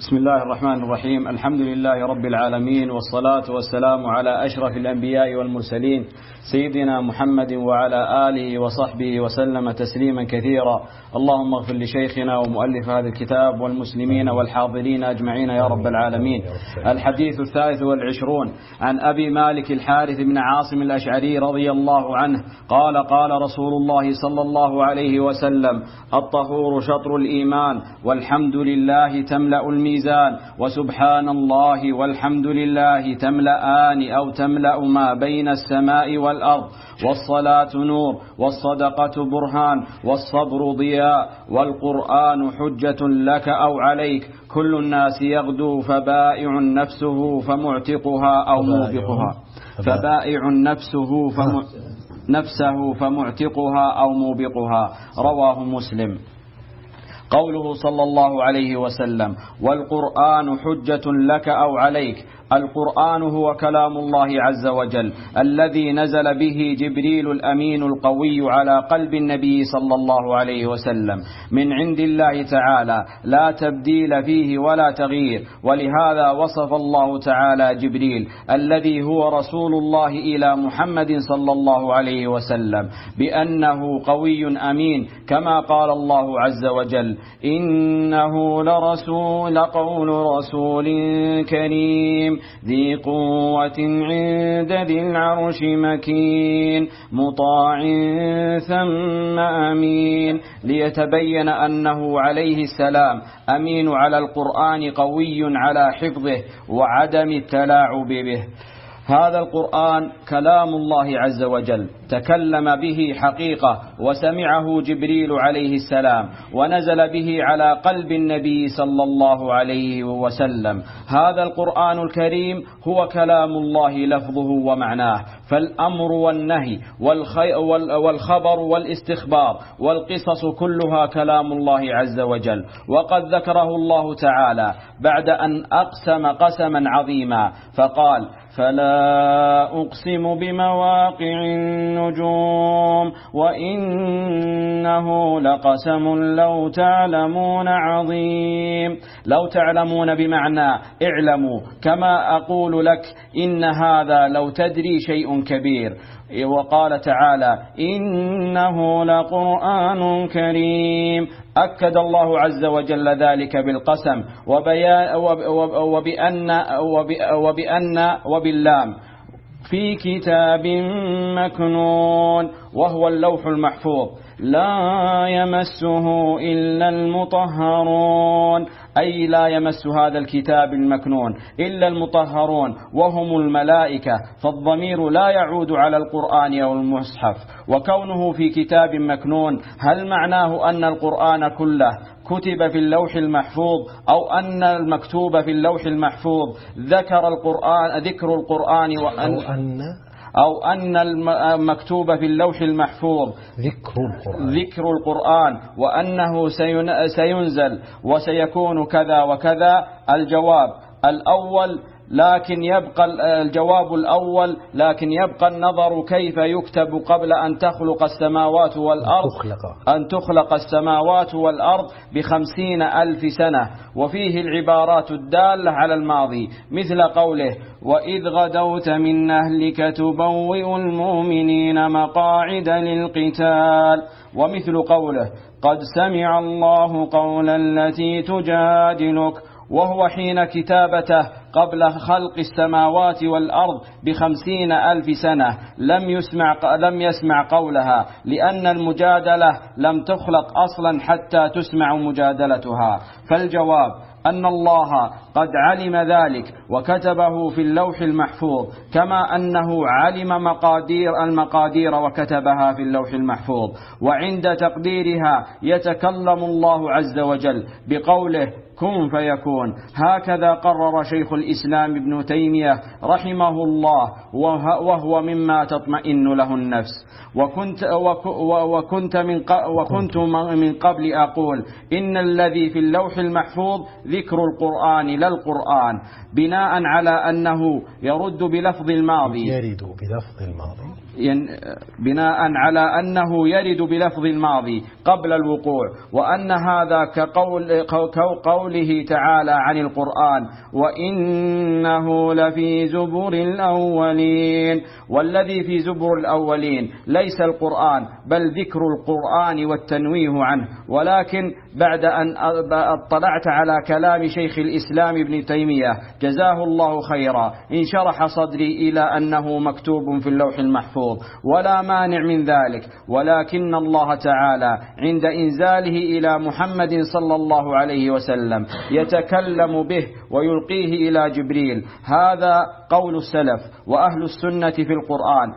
بسم الله الرحمن الرحيم. الحمد لله رب العالمين، والصلاة والسلام على أشرف الأنبياء والمرسلين سيدنا محمد وعلى آله وصحبه وسلم تسليما كثيرا. اللهم اغفر لشيخنا ومؤلف هذا الكتاب والمسلمين والحاضرين أجمعين يا رب العالمين. الحديث 23 عن أبي مالك الحارث بن عاصم الأشعري رضي الله عنه قال: قال رسول الله صلى الله عليه وسلم: الطهور شطر الإيمان، والحمد لله تملأ الميزان، وسبحان الله والحمد لله تملأان أو تملأ ما بين السماء والأرض، والصلاة نور، والصدقة برهان، والصبر ضياء، والقرآن حجة لك أو عليك، كل الناس يغدو فبائع نفسه فمعتقها أو موبقها، فبائع نفسه فمعتقها أو موبقها. رواه مسلم. قوله صلى الله عليه وسلم: والقرآن حجة لك أو عليك. القرآن هو كلام الله عز وجل الذي نزل به جبريل الأمين القوي على قلب النبي صلى الله عليه وسلم من عند الله تعالى، لا تبديل فيه ولا تغيير. ولهذا وصف الله تعالى جبريل الذي هو رسول الله إلى محمد صلى الله عليه وسلم بأنه قوي أمين، كما قال الله عز وجل: إنه لقول رسول كريم ذي قوة عند ذي العرش مكين مطاع ثم أمين. ليتبين أنه عليه السلام أمين على القرآن، قوي على حفظه وعدم التلاعب به. هذا القرآن كلام الله عز وجل تكلم به حقيقة، وسمعه جبريل عليه السلام، ونزل به على قلب النبي صلى الله عليه وسلم. هذا القرآن الكريم هو كلام الله لفظه ومعناه، فالأمر والنهي والخبر والاستخبار والقصص كلها كلام الله عز وجل. وقد ذكره الله تعالى بعد أن أقسم قسما عظيما فقال: فلا أقسم بمواقع النجوم وإنه لقسم لو تعلمون عظيم. لو تعلمون بمعنى اعلموا، كما أقول لك إن هذا لو تدري شيء كبير. وقال تعالى: إنه لقرآن كريم. أكد الله عز وجل ذلك بالقسم وبأن وباللام في كتاب مكنون، وهو اللوح المحفوظ، لا يمسه إلا المطهرون، أي لا يمس هذا الكتاب المكنون إلا المطهرون وهم الملائكة. فالضمير لا يعود على القرآن أو المصحف. وكونه في كتاب مكنون، هل معناه أن القرآن كله كتب في اللوح المحفوظ، أو أن المكتوب في اللوح المحفوظ ذكر القرآن أو أن المكتوب في اللوح المحفوظ ذكر القرآن وأنه سينزل وسيكون كذا وكذا؟ الجواب الأول، لكن يبقى النظر كيف يكتب قبل أن تخلق السماوات والأرض 50,000 سنة. وفيه العبارات الدالة على الماضي، مثل قوله: وإذ غدوت من أهلك تبوئ المؤمنين مقاعد للقتال. ومثل قوله: قد سمع الله قول التي تجادلك، وهو حين كتابته قبل خلق السماوات والأرض 50,000 سنة لم يسمع قولها، لأن المجادلة لم تخلق أصلا حتى تسمع مجادلتها. فالجواب أن الله قد علم ذلك وكتبه في اللوح المحفوظ، كما أنه علم المقادير وكتبها في اللوح المحفوظ. وعند تقديرها يتكلم الله عز وجل بقوله: كن فيكون. هكذا قرر شيخ الإسلام ابن تيمية رحمه الله، وهو مما تطمئن له النفس. وكنت من قبل أقول إن الذي في اللوح المحفوظ ذكر القرآن لا القرآن، بناء على أنه يرد بلفظ الماضي بناء على أنه يرد بلفظ الماضي قبل الوقوع، وأن هذا كقوله تعالى عن القرآن وإنه لفي زبر الأولين، والذي في زبر الأولين ليس القرآن بل ذكر القرآن والتنويه عنه. ولكن بعد أن اطلعت على كلام شيخ الإسلام ابن تيمية جزاه الله خيرا انشرح صدري إلى أنه مكتوب في اللوح المحفوظ ولا مانع من ذلك، ولكن الله تعالى عند إنزاله إلى محمد صلى الله عليه وسلم يتكلم به ويلقيه إلى جبريل. هذا قول السلف وأهل السنة في القرآن.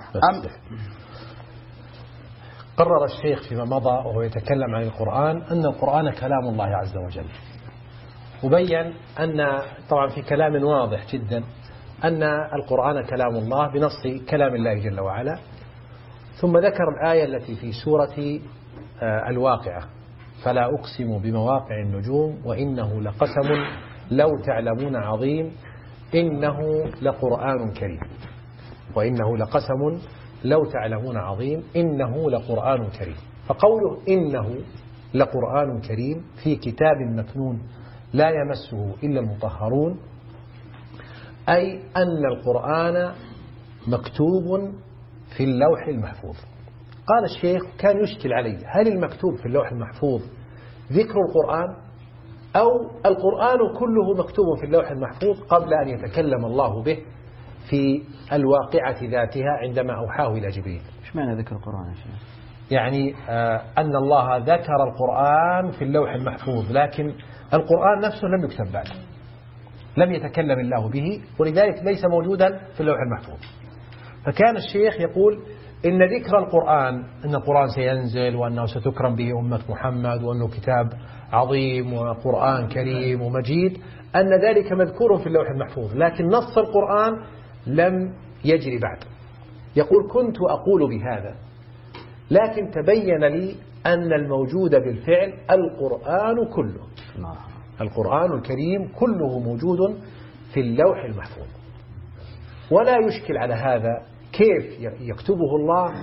قرر الشيخ فيما مضى وهو يتكلم عن القرآن أن القرآن كلام الله عز وجل، وبين أن طبعا في كلام واضح جدا أن القرآن كلام الله بنص كلام الله جل وعلا. ثم ذكر الآية التي في سورة الواقعة فلا أقسم بمواقع النجوم وإنه لقسم لو تعلمون عظيم إنه لقرآن كريم، وإنه لقسم لو تعلمون عظيم إنه لقرآن كريم. فقوله إنه لقرآن كريم في كتاب مكنون لا يمسه إلا المطهرون، أي أن القرآن مكتوب في اللوح المحفوظ. قال الشيخ كان يشكل عليه هل المكتوب في اللوح المحفوظ ذكر القرآن أو القرآن كله مكتوب في اللوح المحفوظ قبل أن يتكلم الله به في الواقعة ذاتها عندما أوحاه إلى جبريل. إيش معنى ذكر القرآن يا شيخ؟ يعني أن الله ذكر القرآن في اللوح المحفوظ، لكن القرآن نفسه لم يكتب بعد، لم يتكلم الله به، ولذلك ليس موجودا في اللوح المحفوظ. فكان الشيخ يقول إن ذكر القرآن، أن القرآن سينزل وأنه ستكرم به أمة محمد وأنه كتاب عظيم وقرآن كريم ومجيد، أن ذلك مذكور في اللوح المحفوظ، لكن نص القرآن لم يجري بعد. يقول كنت أقول بهذا لكن تبين لي أن الموجود بالفعل القرآن كله، القرآن الكريم كله موجود في اللوح المحفوظ. ولا يشكل على هذا كيف يكتبه الله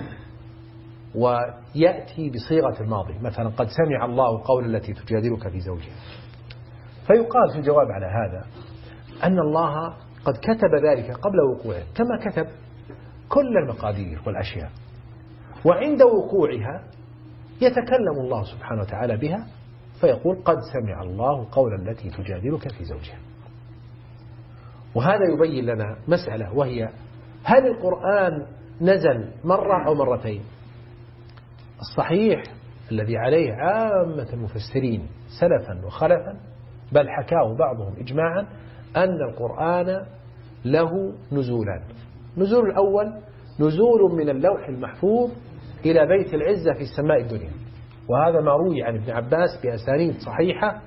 ويأتي بصيغة الماضي، مثلا قد سمع الله قول التي تجادلك في زوجها. فيقال في الجواب على هذا أن الله قد كتب ذلك قبل وقوعه كما كتب كل المقادير والأشياء، وعند وقوعها يتكلم الله سبحانه وتعالى بها فيقول قد سمع الله قول التي تجادلك في زوجها. وهذا يبين لنا مسألة، وهي هل القرآن نزل مرة أو مرتين؟ الصحيح الذي عليه عامة المفسرين سلفا وخلفا، بل حكاه بعضهم إجماعا، أن القرآن له نزولان. نزول الأول نزول من اللوح المحفوظ إلى بيت العزة في السماء الدنيا، وهذا ما روي عن ابن عباس بأسانيد صحيحة،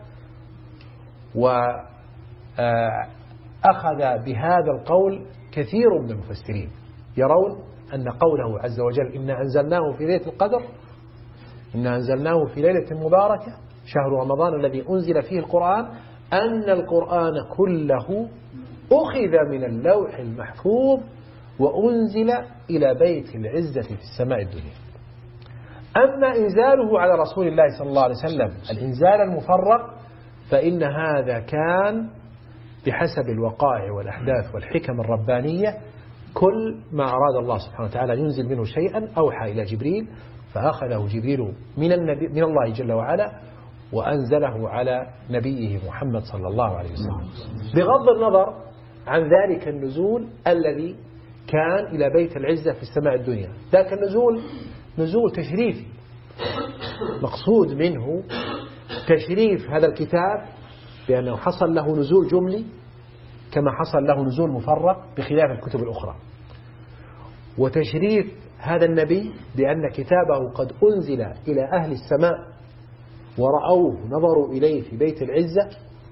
وأخذ بهذا القول كثير من المفسرين، يرون أن قوله عز وجل إنا أنزلناه في ليلة القدر، إنا أنزلناه في ليلة مباركة شهر رمضان الذي أنزل فيه القرآن، أن القرآن كله أخذ من اللوح المحفوظ وأنزل إلى بيت العزة في السماء الدنيا. أما إنزاله على رسول الله صلى الله عليه وسلم الإنزال المفرق فإن هذا كان بحسب الوقائع والأحداث والحكم الربانية، كل ما أراد الله سبحانه وتعالى ينزل منه شيئا أوحى إلى جبريل، فأخذه جبريل من الله جل وعلا وأنزله على نبيه محمد صلى الله عليه وسلم، بغض النظر عن ذلك النزول الذي كان إلى بيت العزة في السماء الدنيا. ذاك النزول نزول تشريفي، مقصود منه تشريف هذا الكتاب بأنه حصل له نزول جملي كما حصل له نزول مفرق بخلاف الكتب الأخرى، وتشريف هذا النبي بأن كتابه قد أنزل إلى أهل السماء ورأوه نظروا إليه في بيت العزة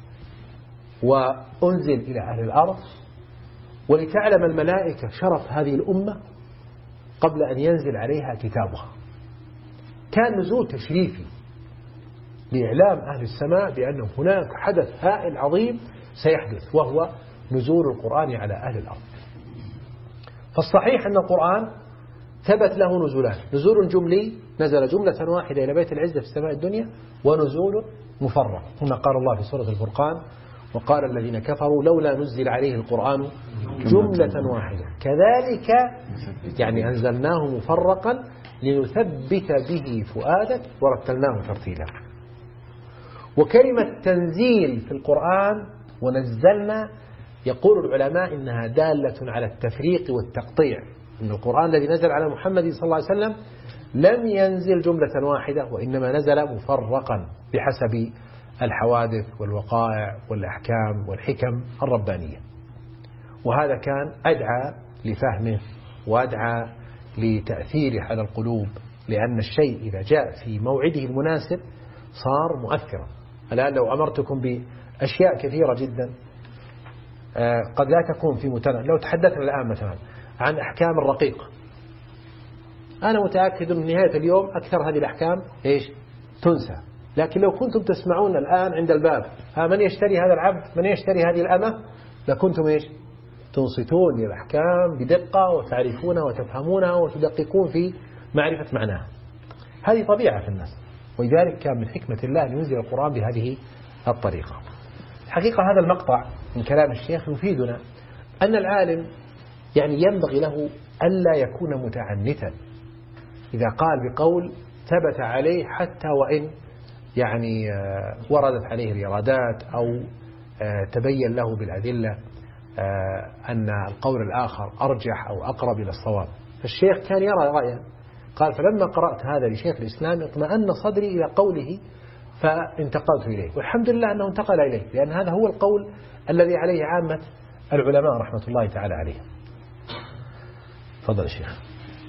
وأنزل إلى أهل الأرض، ولتعلم الملائكة شرف هذه الأمة قبل أن ينزل عليها كتابها. كان نزول تشريفي لإعلام أهل السماء بأن هناك حدث هائل عظيم سيحدث، وهو نزول القرآن على أهل الأرض. فالصحيح أن القرآن ثبت له نزولان: نزول جملي نزل جملة واحدة إلى بيت العزة في السماء الدنيا، ونزول مفرق. هنا قال الله في سورة الفرقان: وقال الذين كفروا لولا نزل عليه القرآن جملة واحدة كذلك يعني أنزلناه مفرقا لنثبت به فؤادك ورتلناه ترتيلا. وكلمة تنزيل في القرآن ونزلنا يقول العلماء إنها دالة على التفريق والتقطيع، إن القرآن الذي نزل على محمد صلى الله عليه وسلم لم ينزل جملة واحدة، وإنما نزل مفرقا بحسب الحوادث والوقائع والأحكام والحكم الربانية. وهذا كان أدعى لفهمه وأدعى لتأثيره على القلوب، لأن الشيء إذا جاء في موعده المناسب صار مؤثرا. الآن لو أمرتكم بأشياء كثيرة جدا قد لا تكون في متناول، لو تحدثنا الآن مثلا عن أحكام الرقيق، أنا متأكد أن نهاية اليوم أكثر هذه الأحكام تنسى. لكن لو كنتم تسمعون الآن عند الباب: من يشتري هذا العبد، من يشتري هذه الأمة، لكنتم تنصتون للأحكام بدقة وتعرفونها وتفهمونها وتدققون في معرفة معناها. هذه طبيعة في الناس، ولذلك كان من حكمة الله أن ينزل القرآن بهذه الطريقة. حقيقة هذا المقطع من كلام الشيخ يفيدنا أن العالم يعني ينبغي له ألا يكون متعنتا إذا قال بقول ثبت عليه، حتى وإن يعني وردت عليه الإرادات أو تبين له بالأدلة أن القول الآخر أرجح أو أقرب إلى الصواب. فالشيخ كان يرى رأيا، قال: فلما قرأت هذا لشيخ الإسلام اطمأن صدري إلى قوله فانتقلت إليه، والحمد لله أنه انتقل إليه، لأن هذا هو القول الذي عليه عامة العلماء رحمة الله تعالى عليهم. تفضل الشيخ.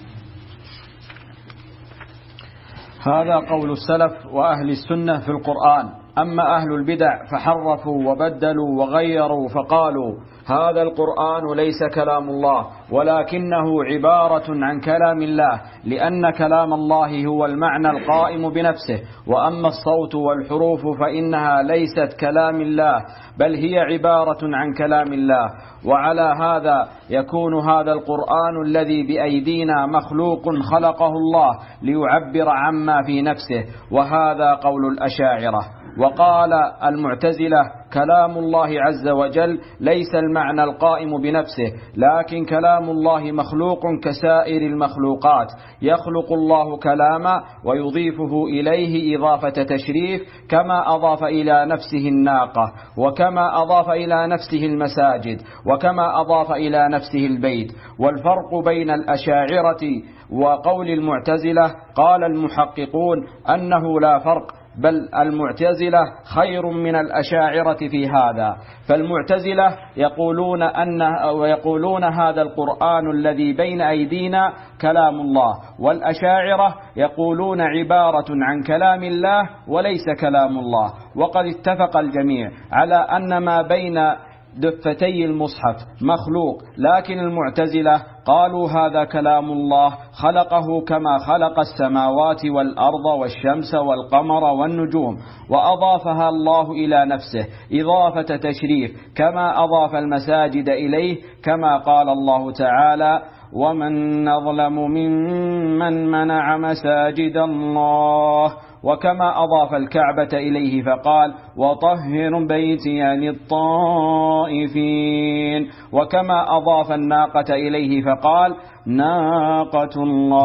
هذا قول السلف وأهل السنة في القرآن. أما أهل البدع فحرفوا وبدلوا وغيروا فقالوا هذا القرآن ليس كلام الله ولكنه عبارة عن كلام الله، لأن كلام الله هو المعنى القائم بنفسه، وأما الصوت والحروف فإنها ليست كلام الله بل هي عبارة عن كلام الله. وعلى هذا يكون هذا القرآن الذي بأيدينا مخلوق خلقه الله ليعبر عما في نفسه، وهذا قول الأشاعرة. وقال المعتزلة كلام الله عز وجل ليس المعنى القائم بنفسه، لكن كلام الله مخلوق كسائر المخلوقات، يخلق الله كلاما ويضيفه إليه إضافة تشريف، كما أضاف إلى نفسه الناقة، وكما أضاف إلى نفسه المساجد، وكما أضاف إلى نفسه البيت. والفرق بين الأشاعرة وقول المعتزلة قال المحققون أنه لا فرق، بل المعتزلة خير من الأشاعرة في هذا. فالمعتزلة يقولون هذا القرآن الذي بين أيدينا كلام الله، والأشاعرة يقولون عبارة عن كلام الله وليس كلام الله. وقد اتفق الجميع على أن ما بين دفتي المصحف مخلوق، لكن المعتزلة قالوا هذا كلام الله خلقه كما خلق السماوات والأرض والشمس والقمر والنجوم، وأضافها الله إلى نفسه إضافة تشريف، كما أضاف المساجد إليه، كما قال الله تعالى ومن نظلم ممن منع مساجد الله، وكما أضاف الكعبة إليه فقال وطهر بيتي للطائفين، وكما أضاف الناقة إليه فقال ناقة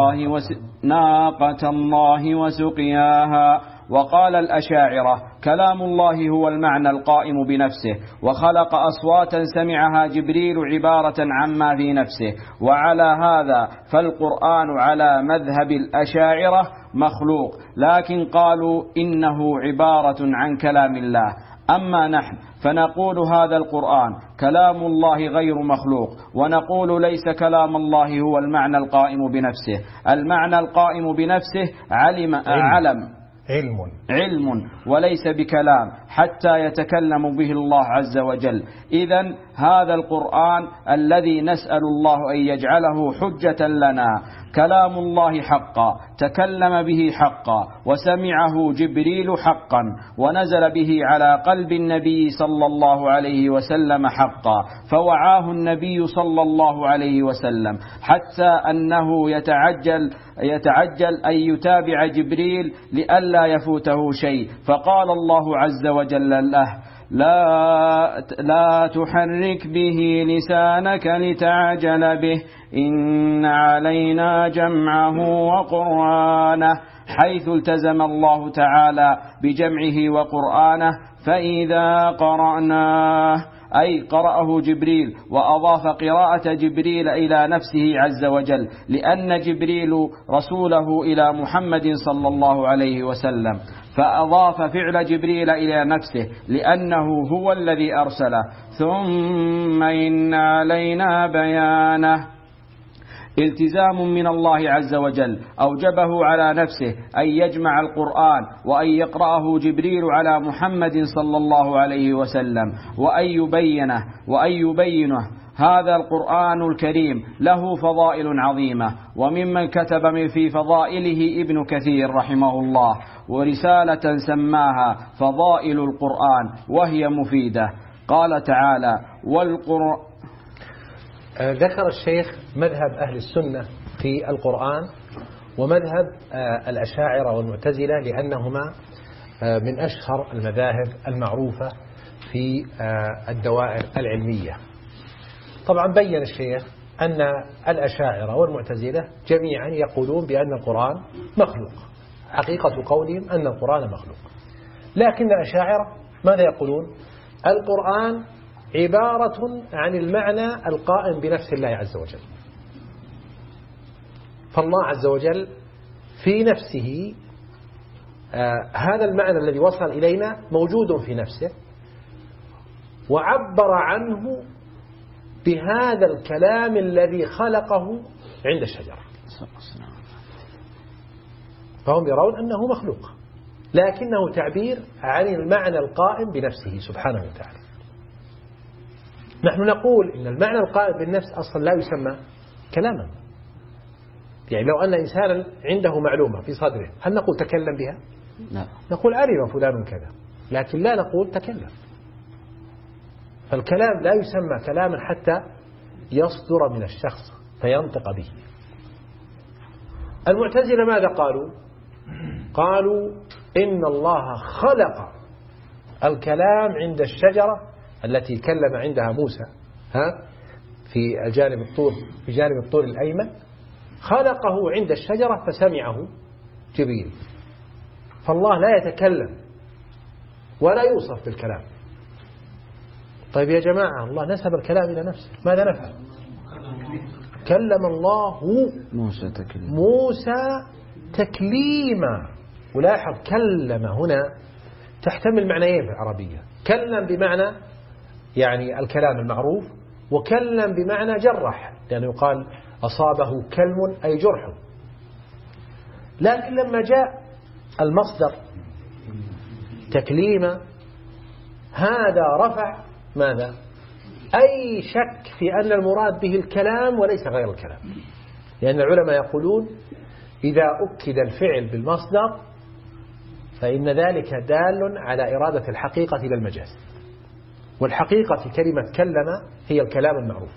الله وسقياها. وقال الأشاعرة كلام الله هو المعنى القائم بنفسه، وخلق أصواتا سمعها جبريل عبارة عما في نفسه. وعلى هذا فالقرآن على مذهب الأشاعرة مخلوق، لكن قالوا إنه عبارة عن كلام الله. أما نحن فنقول هذا القرآن كلام الله غير مخلوق، ونقول ليس كلام الله هو المعنى القائم بنفسه. المعنى القائم بنفسه علم علم وليس بكلام حتى يتكلم به الله عز وجل. إذن هذا القرآن الذي نسأل الله أن يجعله حجة لنا كلام الله حقا، تكلم به حقا، وسمعه جبريل حقا، ونزل به على قلب النبي صلى الله عليه وسلم حقا، فوعاه النبي صلى الله عليه وسلم حتى أنه يتعجل أن يتابع جبريل لئلا يفوته شيء، فقال الله عز وجل له: لا تحرك به لسانك لتعجل به، إن علينا جمعه وقرآنه، حيث التزم الله تعالى بجمعه وقرآنه. فإذا قرأناه أي قرأه جبريل، وأضاف قراءة جبريل إلى نفسه عز وجل، لأن جبريل رسوله إلى محمد صلى الله عليه وسلم، فأضاف فعل جبريل إلى نفسه لأنه هو الذي أرسله. ثم إن علينا بيانه، التزام من الله عز وجل أوجبه على نفسه أن يجمع القرآن وأن يقرأه جبريل على محمد صلى الله عليه وسلم وأن يبينه. هذا القرآن الكريم له فضائل عظيمة، وممن كتب في فضائله ابن كثير رحمه الله ورسالة سماها فضائل القرآن، وهي مفيدة. قال تعالى: ذكر الشيخ مذهب أهل السنة في القرآن ومذهب الأشاعرة والمعتزلة، لأنهما من أشهر المذاهب المعروفة في الدوائر العلمية. طبعا بين الشيخ أن الأشاعرة والمعتزلة جميعا يقولون بأن القرآن مخلوق، حقيقة قولهم أن القرآن مخلوق. لكن الأشاعرة ماذا يقولون؟ القرآن عبارة عن المعنى القائم بنفس الله عز وجل، فالله عز وجل في نفسه هذا المعنى الذي وصل إلينا موجود في نفسه، وعبر عنه بهذا الكلام الذي خلقه عند الشجرة، فهم يرون أنه مخلوق، لكنه تعبير عن المعنى القائم بنفسه سبحانه وتعالى. نحن نقول إن المعنى القائم بالنفس أصلا لا يسمى كلاما. يعني لو أن إنسانا عنده معلومة في صدره، هل نقول تكلم بها؟ لا، نقول علم فلان كذا، لكن لا نقول تكلم. فالكلام لا يسمى كلاما حتى يصدر من الشخص فينطق به. المعتزلة ماذا قالوا؟ قالوا إن الله خلق الكلام عند الشجرة التي كلم عندها موسى في جانب الطور الأيمن، خلقه عند الشجرة فسمعه جبريل. فالله لا يتكلم ولا يوصف بالكلام. طيب يا جماعة، الله نسب الكلام إلى نفسه، ماذا نفعل؟ كلم الله موسى تكليما. ولاحظ كلم هنا تحتمل معنيين في العربية: كلم بمعنى يعني الكلام المعروف، وكلم بمعنى جرح، لأنه يقال أصابه كلم أي جرح. لكن لما جاء المصدر تكليما، هذا رفع ماذا؟ أي شك في أن المراد به الكلام وليس غير الكلام، لأن العلماء يقولون إذا أكد الفعل بالمصدر فإن ذلك دال على إرادة الحقيقة إلى المجاز، والحقيقة في كلمة كلم هي الكلام المعروف.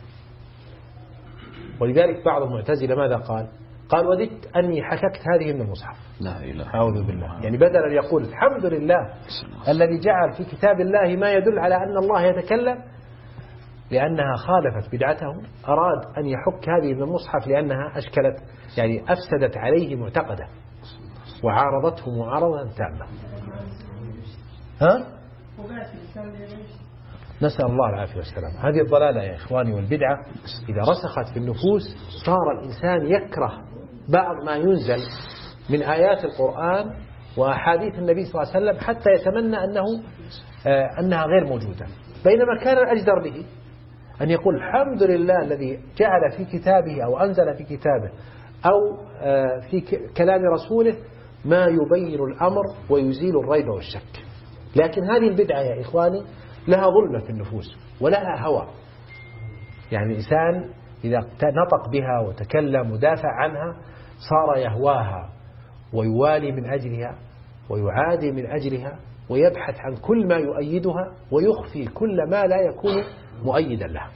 ولذلك بعض المعتزلة ماذا قال؟ قال: وددت أني حككت هذه من المصحف. لا إله. أعوذ بالله. يعني بدل أن يقول الحمد لله الذي جعل في كتاب الله ما يدل على أن الله يتكلم، لأنها خالفت بدعته، أراد أن يحك هذه من المصحف لأنها أشكلت، يعني أفسدت عليه معتقده وعارضته معارضة تامة. نسأل الله العافية والسلام. هذه الضلالة يا إخواني والبدعة إذا رسخت في النفوس صار الإنسان يكره بعض ما ينزل من آيات القرآن وأحاديث النبي صلى الله عليه وسلم، حتى يتمنى أنها غير موجودة، بينما كان الأجدر به أن يقول الحمد لله الذي جعل في كتابه أو أنزل في كتابه أو في كلام رسوله ما يبين الأمر ويزيل الريب والشك. لكن هذه البدعة يا إخواني لها ظلمة في النفوس ولها هوى. يعني الإنسان إذا نطق بها وتكلم ودافع عنها صار يهواها ويوالي من أجلها ويعادي من أجلها ويبحث عن كل ما يؤيدها ويخفي كل ما لا يكون مؤيدا لها.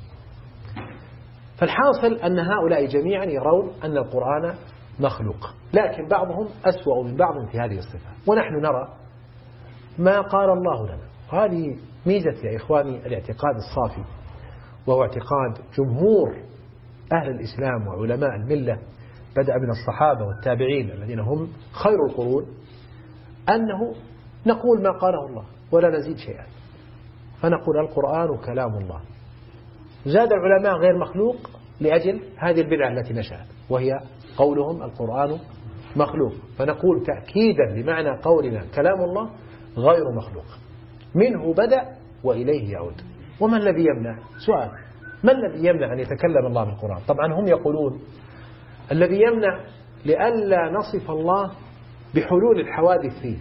فالحاصل أن هؤلاء جميعا يرون أن القرآن مخلوق، لكن بعضهم أسوأ من بعض في هذه الصفة، ونحن نرى ما قال الله لنا. هذه ميزة يا إخواني الاعتقاد الصافي، وهو اعتقاد جمهور أهل الإسلام وعلماء الملة بدأ من الصحابة والتابعين الذين هم خير القرون، أنه نقول ما قاله الله ولا نزيد شيئا، فنقول القرآن كلام الله. زاد العلماء غير مخلوق لأجل هذه البدعة التي نشأت، وهي قولهم القرآن مخلوق، فنقول تأكيدا لمعنى قولنا كلام الله غير مخلوق، منه بدأ وإليه يعود. وما الذي يمنع؟ سؤال، ما الذي يمنع أن يتكلم الله بالقرآن؟ طبعا هم يقولون الذي يمنع لئلا نصف الله بحلول الحوادث فيه.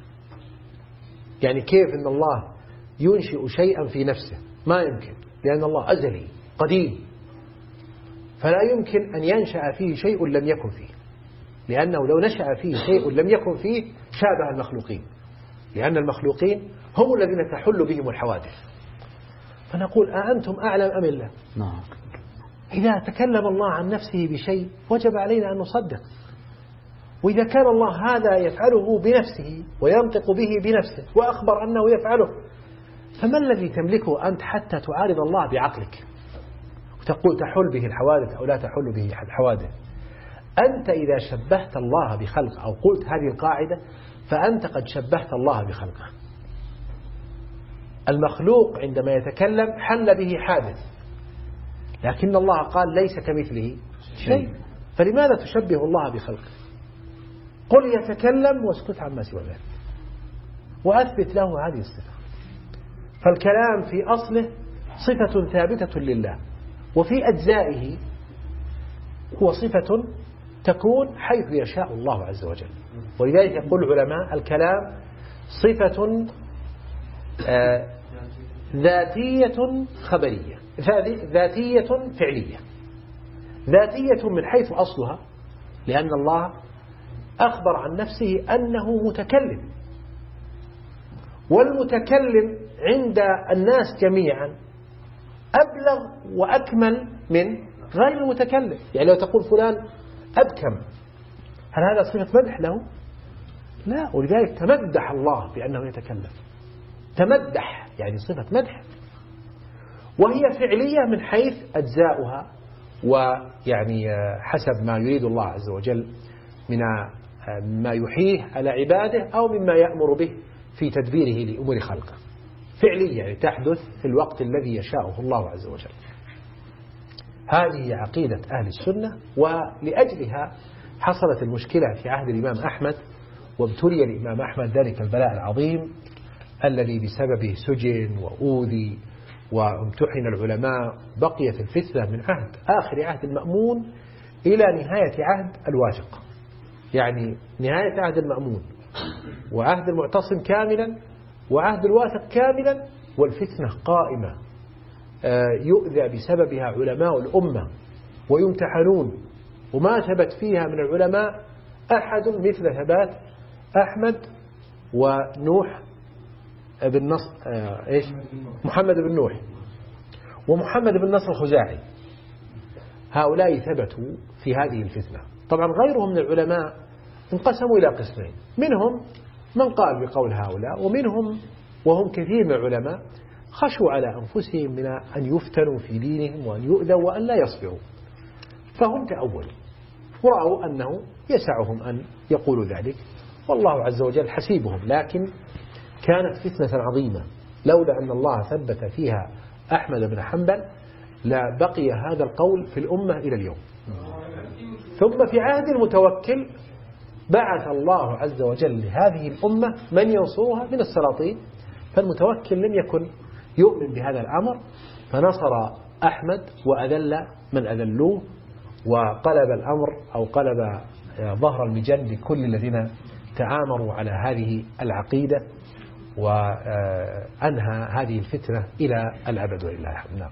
يعني كيف أن الله ينشئ شيئا في نفسه؟ ما يمكن، لأن الله أزلي قديم، فلا يمكن أن ينشأ فيه شيء لم يكن فيه، لأنه لو نشأ فيه شيء لم يكن فيه شابه المخلوقين، لأن المخلوقين هم الذين تحل بهم الحوادث. فنقول أأنتم أعلم أم الله؟ نعم. إذا تكلم الله عن نفسه بشيء وجب علينا أن نصدق، وإذا كان الله هذا يفعله بنفسه وينطق به بنفسه وأخبر أنه يفعله، فما الذي تملكه أنت حتى تعارض الله بعقلك وتقول تحل به الحوادث أو لا تحل به الحوادث؟ أنت إذا شبهت الله بخلق أو قلت هذه القاعدة فأنت قد شبهت الله بخلقه. المخلوق عندما يتكلم حل به حادث، لكن الله قال ليس كمثله شيء، فلماذا تشبه الله بخلقه؟ قل يتكلم واسكت عما سوى ذلك وأثبت له هذه الصفة. فالكلام في أصله صفة ثابتة لله، وفي أجزائه هو صفة تكون حيث يشاء الله عز وجل. ولذلك يقول العلماء الكلام صفة ذاتية خبرية، ذاتية فعلية. ذاتية من حيث أصلها، لأن الله أخبر عن نفسه أنه متكلم، والمتكلم عند الناس جميعا أبلغ وأكمل من غير المتكلم. يعني لو تقول فلان أبكم، هل هذا صفة مدح له؟ لا. ولذلك تمدح الله بأنه يتكلم، تمدح يعني صفة مدح، وهي فعلية من حيث أجزاؤها، ويعني حسب ما يريد الله عز وجل من ما يحيه على عباده أو مما يأمر به في تدبيره لأمور خلقه. فعلية يعني تحدث في الوقت الذي يشاءه الله عز وجل. هذه عقيدة أهل السنة، ولأجلها حصلت المشكلة في عهد الإمام أحمد، وابتلي الإمام أحمد ذلك البلاء العظيم الذي بسببه سجن وأوذي وامتحن العلماء. بقيت الفتنة من عهد آخر عهد المأمون إلى نهاية عهد الواثق، يعني نهاية عهد المأمون وعهد المعتصم كاملا وعهد الواثق كاملا، والفتنة قائمة يؤذى بسببها علماء الأمة ويمتحنون، وما ثبت فيها من العلماء أحد مثل ثبات أحمد ونوح بن نصر محمد بن نوح ومحمد بن نصر الخزاعي. هؤلاء ثبتوا في هذه الفتنة. طبعا غيرهم من العلماء انقسموا إلى قسمين، منهم من قال بقول هؤلاء، ومنهم وهم كثير من العلماء خشوا على أنفسهم من أن يفتنوا في دينهم وأن يؤذوا وأن لا يصبروا، فهم تأولوا ورأوا أنه يسعهم أن يقولوا ذلك، والله عز وجل حسيبهم. لكن كانت فتنة عظيمة، لولا أن الله ثبت فيها أحمد بن حنبل لا بقي هذا القول في الأمة إلى اليوم. ثم في عهد المتوكل بعث الله عز وجل لهذه الأمة من ينصرها من السلاطين، فالمتوكل لم يكن يؤمن بهذا الأمر، فنصر أحمد وأذل من أذلوه، وقلب الأمر أو قلب ظهر المجن لكل الذين تآمروا على هذه العقيدة، وأنهى هذه الفتنة إلى الأبد ولله الحمد. نعم.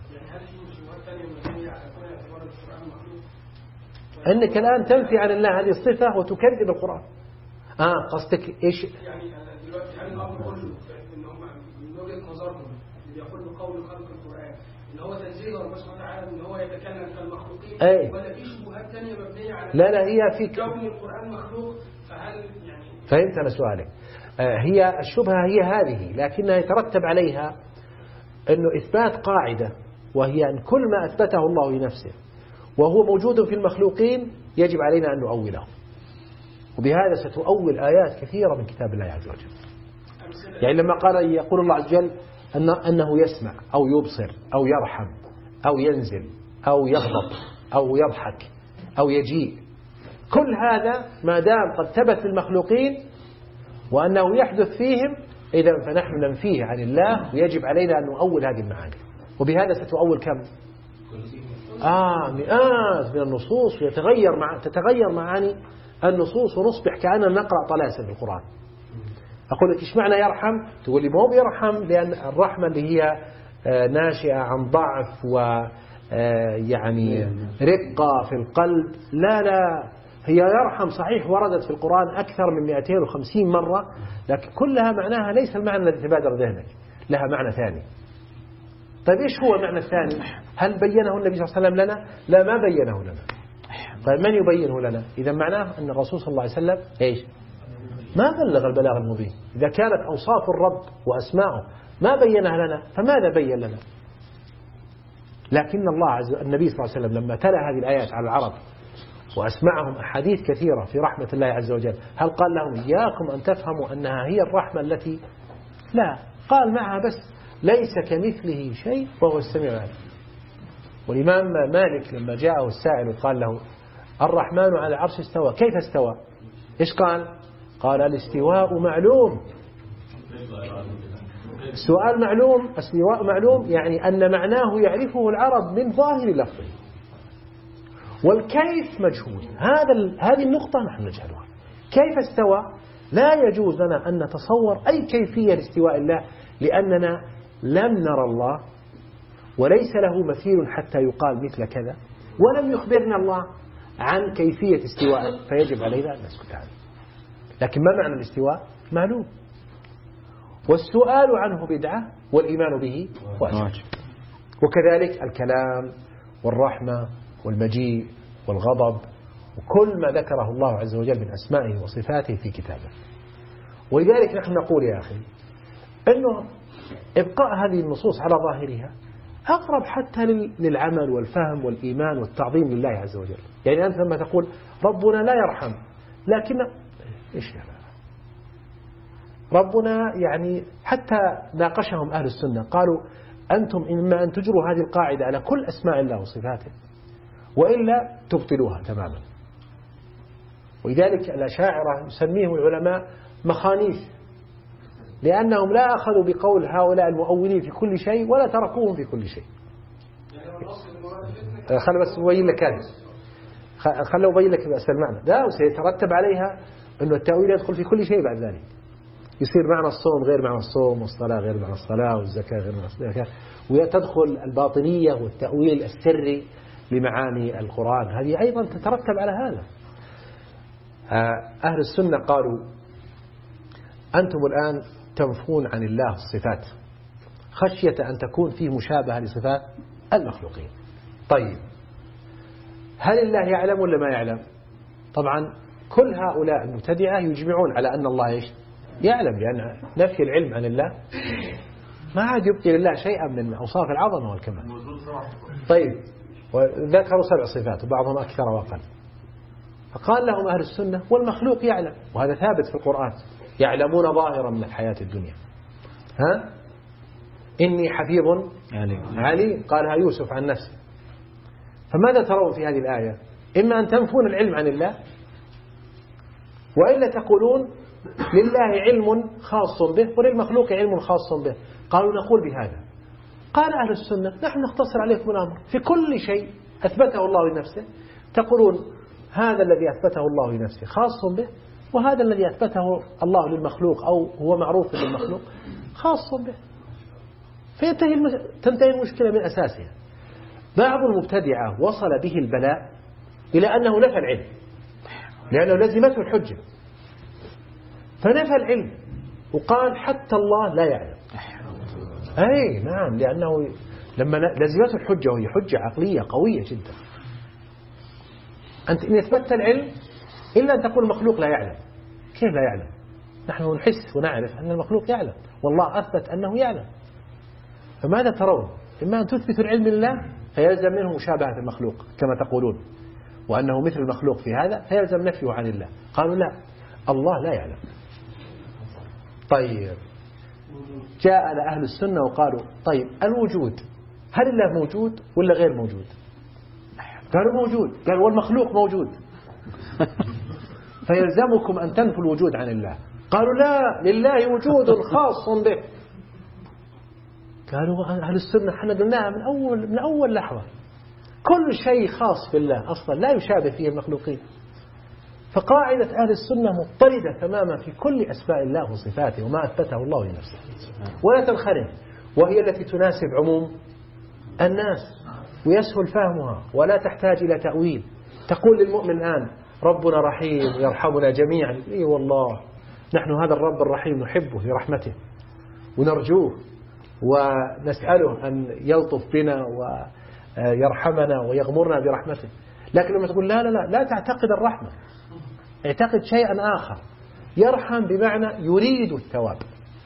أنك الآن تنفي عن الله هذه الصفة وتكذب القرآن. قصدك إيش؟ يعني دلوقتي هل الأمر كله إن هم من وجهة نظرهم اللي بيقولوا قول خلق القرآن إن هو تنزيل ربنا سبحانه وتعالى إن هو يتكلم كالمخلوقين، ولا في شبهات ثانية مبنية على لا هي في كون القرآن مخلوق؟ فهل يعني فهمت أنا سؤالك؟ هي الشبهة هي هذه، لكنها يترتب عليها أنه إثبات قاعدة، وهي أن كل ما أثبته الله لنفسه وهو موجود في المخلوقين يجب علينا أن نؤوله، وبهذا ستؤول آيات كثيرة من كتاب الله عز وجل. يعني لما يقول الله عز وجل أنه يسمع أو يبصر أو يرحم أو ينزل أو يغضب أو يضحك أو يجيء، كل هذا ما دام قد ثبت للمخلوقين وأنه يحدث فيهم، إذا فنحن ننفيه عن الله، ويجب علينا أن نؤول هذه المعاني. وبهذا ستؤول كم؟ مئات من النصوص، تتغير معاني النصوص، ونصبح كأننا نقرأ طلاسم في القرآن. أقول لك إيش معنى يرحم؟ تقول لي ما هو يرحم لأن الرحمة اللي هي ناشئة عن ضعف ويعني رقة في القلب. لا هي يرحم صحيح وردت في القرآن أكثر من 250 مرة، لكن كلها معناها ليس المعنى الذي تبادر ذهنك، لها معنى ثاني. طيب إيش هو المعنى الثاني؟ هل بينه النبي صلى الله عليه وسلم لنا؟ لا، ما بينه لنا. طيب من يبينه لنا؟ إذا معناه أن الرسول صلى الله عليه وسلم إيش؟ ما بلغ البلاغ المبين. إذا كانت أوصاف الرب وأسماؤه ما بينها لنا، فماذا بين لنا؟ لكن النبي صلى الله عليه وسلم لما تلا هذه الآيات على العرب وأسمعهم أحاديث كثيرة في رحمة الله عز وجل، هل قال لهم إياكم أن تفهموا أنها هي الرحمة التي؟ لا، قال معها بس ليس كمثله شيء وهو السميع العليم. والإمام مالك لما جاءه السائل وقال له الرحمن على العرش استوى، كيف استوى؟ إيش قال؟ قال الاستواء معلوم. السؤال معلوم، استواء معلوم، يعني أن معناه يعرفه العرب من ظاهر لفظه، والكيف مجهول. هذه النقطة نحن نجهلها. كيف استوى؟ لا يجوز لنا أن نتصور أي كيفية لاستواء الله، لأننا لم نرى الله وليس له مثيل حتى يقال مثل كذا، ولم يخبرنا الله عن كيفية استواء، فيجب علينا أن نسكت عنه. لكن ما معنى الاستواء؟ معلوم، والسؤال عنه بدعة والإيمان به واجب. وكذلك الكلام والرحمة والمجيء والغضب وكل ما ذكره الله عز وجل من أسمائه وصفاته في كتابه. ولذلك نحن نقول يا أخي أنه إبقاء هذه النصوص على ظاهرها أقرب حتى للعمل والفهم والإيمان والتعظيم لله عز وجل. يعني أنت لما تقول ربنا لا يرحم، لكن إيش يعني ربنا؟ يعني حتى ناقشهم أهل السنة قالوا أنتم إما أن تجروا هذه القاعدة على كل أسماء الله وصفاته، وإلا تبطلوها تماما. ولذلك الأشاعرة يسميهم العلماء مخانيث، لأنهم لا أخذوا بقول هؤلاء المؤولين في كل شيء ولا تركوهم في كل شيء. خلوا بس أبين لك هذا، خلوا أبين لك بس المعنى ده، وسيترتب عليها أنه التأويل يدخل في كل شيء بعد ذلك. يصير معنى الصوم غير معنى الصوم، والصلاة غير معنى الصلاة، والزكاة غير معنى الزكاة، وتدخل الباطنية والتأويل السري لمعاني القرآن، هذه أيضا تترتب على هذا. أهل السنة قالوا أنتم الآن تنفون عن الله الصفات خشية أن تكون فيه مشابهة لصفات المخلوقين. طيب هل الله يعلم ولا ما يعلم؟ طبعا كل هؤلاء المبتدعة يجمعون على أن الله إيش؟ يعلم، لأن نفي العلم عن الله ما عاد يبقي لله شيئا من أوصاف العظمة والكمال. طيب وذكروا 7 صفات وبعضهم أكثر وأقل، فقال لهم أهل السنة والمخلوق يعلم، وهذا ثابت في القرآن، يعلمون ظاهرا من الحياة الدنيا. إني حفيظ عليم، قالها يوسف عن نفسه. فماذا ترون في هذه الآية؟ إما أن تنفون العلم عن الله، وإلا تقولون لله علم خاص به وللمخلوق علم خاص به. قالوا نقول بهذا. قال أهل السنة نحن نختصر عليكم الأمر في كل شيء أثبته الله لنفسه، تقولون هذا الذي أثبته الله لنفسه خاص به، وهذا الذي أثبته الله للمخلوق أو هو معروف للمخلوق خاص به، تنتهي المشكلة من أساسها. بعض المبتدعة وصل به البلاء إلى أنه نفى العلم لأنه لزمته الحجة، فنفى العلم وقال حتى الله لا يعلم. أي نعم، لأنه لما لزمته الحجة وهي حجة عقلية قوية جدا، أنت إن أثبتت العلم إلا أن تقول المخلوق لا يعلم. كيف لا يعلم؟ نحن نحس ونعرف أن المخلوق يعلم، والله أثبت أنه يعلم. فماذا ترون؟ إما أن تثبتوا العلم لله فيلزم منه مشابهة المخلوق كما تقولون، وأنه مثل المخلوق في هذا فيلزم نفيه عن الله. قالوا لا، الله لا يعلم. طيب جاء أهل السنة وقالوا طيب الوجود، هل الله موجود ولا غير موجود؟ قالوا موجود. قالوا والمخلوق موجود فيلزمكم أن تنفوا الوجود عن الله. قالوا لا، لله وجود خاص به. قالوا أهل السنة حنا قلناها من أول لحظة، كل شيء خاص بالله أصلا لا يشابه فيه المخلوقين. فقاعدة أهل السنة مضطردة تماما في كل أسماء الله وصفاته وما أثبته الله لنفسه، ولا تنخرم، وهي التي تناسب عموم الناس ويسهل فهمها ولا تحتاج إلى تأويل. تقول للمؤمن الآن ربنا رحيم يرحمنا جميعا، إيه والله نحن هذا الرب الرحيم نحبه لرحمته ونرجوه ونسأله أن يلطف بنا ويرحمنا ويغمرنا برحمته. لكن لما تقول لا لا لا لا تعتقد الرحمة، اعتقد شيئا آخر. يرحم بمعنى يريد الثواب.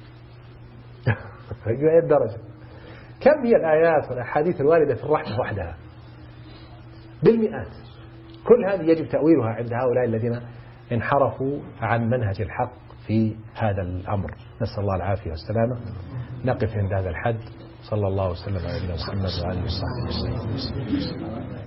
هذه الدرجة. كم هي الآيات والأحاديث الواردة في الرحمة وحدها؟ بالمئات. كل هذه يجب تأويلها عند هؤلاء الذين انحرفوا عن منهج الحق في هذا الأمر. نسأل الله العافية والسلامة. نقف عند هذا الحد. صلى الله وسلم على نبينا محمد وعلى آله وصحبه وسلم.